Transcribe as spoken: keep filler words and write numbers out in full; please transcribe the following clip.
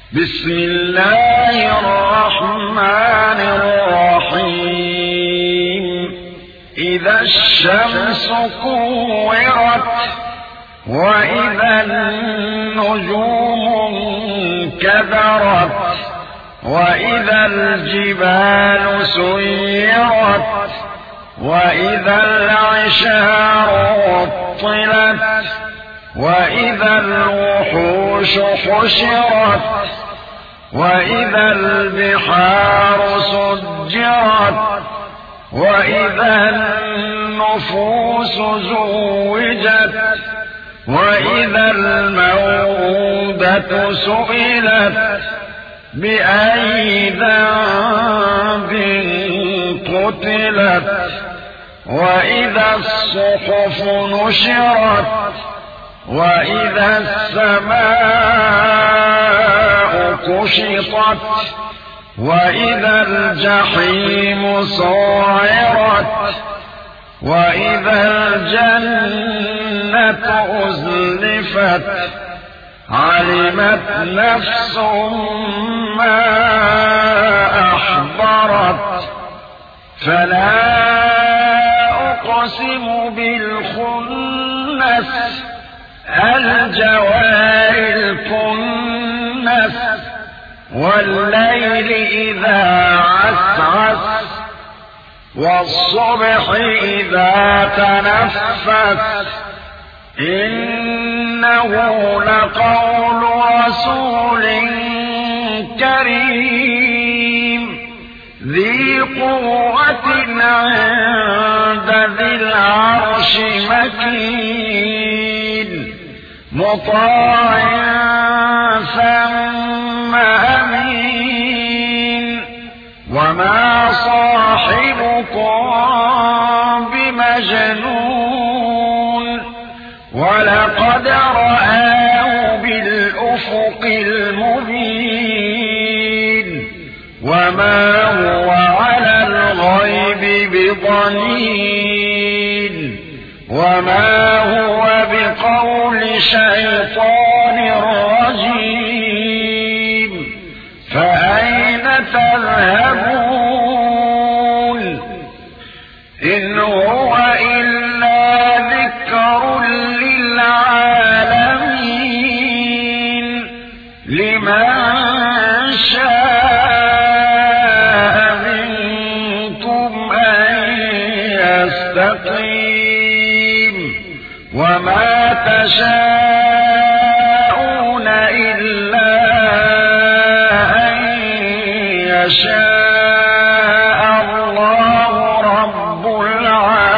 بسم الله الرحمن الرحيم إذا الشمس كورت وإذا النجوم انكدرت وإذا الجبال سيرت وإذا العشار عطلت وإذا الوحوش حشرت وإذا البحار سجرت وإذا النفوس زوجت وإذا الموءودة سئلت بأي ذنب قتلت وإذا الصحف نشرت وإذا السماء كشطت وإذا الجحيم سعرت وإذا الجنة أزلفت علمت نفس ما أحضرت فلا أقسم بالخنس الجوار الكنس والليل إذا عسعس والصبح إذا تنفس إنه لقول رسول كريم ذي قوة عند ذي العرش مكين مطاع ثم أمين وما صاحبكم بمجنون ولقد رآه بالأفق المبين وما هو على الغيب بضنين وما هو بقول شيطان رجيم فأين تذهبون إن هو إلا ذكر للعالمين لمن شاء منكم أن يستقيم وما تشاءون إلا أن يشاء الله رب العالمين.